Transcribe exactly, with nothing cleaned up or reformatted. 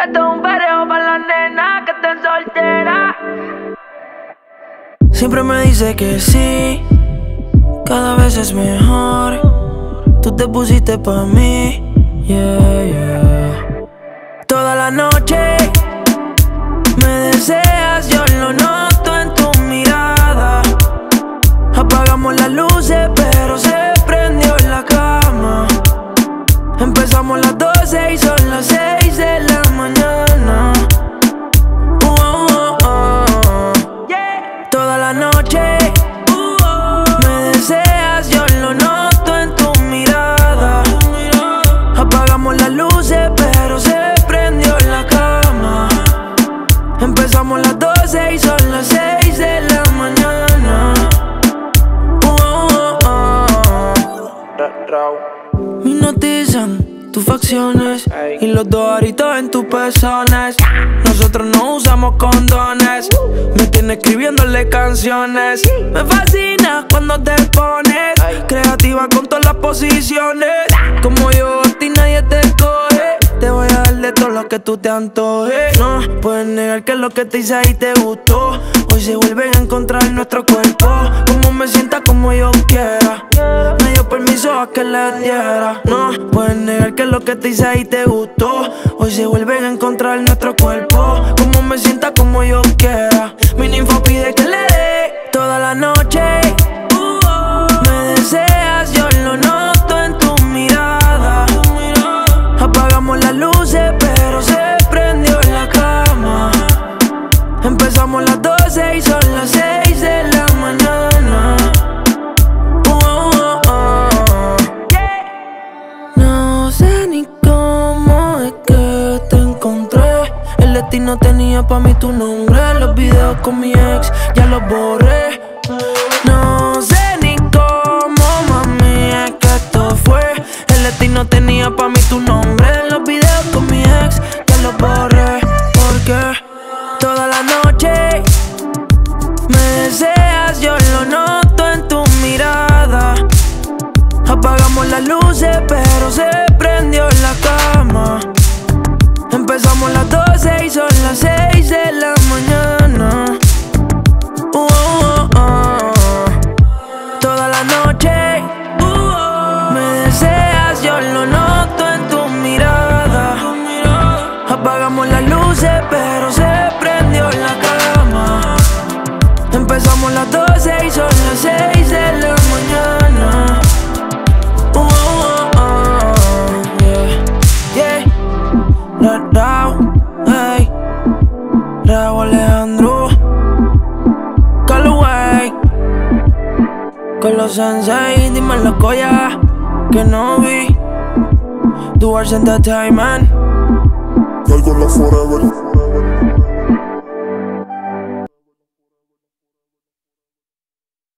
esto es un perreo para las nenas que están solteras. Siempre me dice que sí, cada vez es mejor. Tú te pusiste pa' mí, yeah, yeah. Toda la noche me deseas, yo lo noto en tu mirada. Apagamos las luces, pero se prendió la cama. Empezamos las doce y son las seis de la mañana. Uh, uh, uh, uh. Yeah. Toda la noche uh, uh, me deseas, yo lo noto en tu mirada. Apagamos las luces, pero se prendió la cama. Empezamos las doce y son las seis de la mañana. Uh, uh, uh, uh. Me hipnotizan tus facciones y los dos aritos en tus pezones. Nosotros no usamos condones. Me tienes escribiéndole canciones. Me fascina cuando te pones creativa con todas las posiciones. Como yo, a ti nadie te coge. Te voy a dar de todo lo que tú te antojes. No puedes negar que lo que te hice ahí te gustó. Hoy se vuelven a encontrar nuestro cuerpo. Como me sienta como yo quiera. Me dio permiso a que le diera. No puedes negar que lo que te hice ahí te gustó. Hoy se vuelven a encontrar nuestro cuerpo. Como me sienta como yo quiera. Mi ninfa pide que le dé toda la noche. Me deseas, yo lo noto en tu mirada. Apagamos las luces, pero se prendió la cama. Empezamos las doce y son las seis de la mañana. Uh, uh, uh. Yeah. No sé ni cómo es que te encontré. El destino tenía pa' mí tu nombre. Los videos con mi ex ya los borré. No sé ni cómo, mami, es que esto fue. El destino tenía pa' mí tu nombre. Los videos con mi ex ya los borré. Porque toda la noche me deseas, yo lo noto en tu mirada. Apagamos las luces, pero se prendió la cama. Empezamos las doce y son las seis de la mañana. Uh, uh, uh, uh. Toda la noche uh, uh, me deseas, yo lo noto en tu mirada. Apagamos las luces, pero se prendió la cama. Empezamos las doce y son las seis de la mañana. Uh, uh, uh, yeah, yeah. Ra, ra, hey. Raúl Alejandro Calloway con los sensei, dímelo Koya, que no vi. Duars Entertainment. Algo la forever.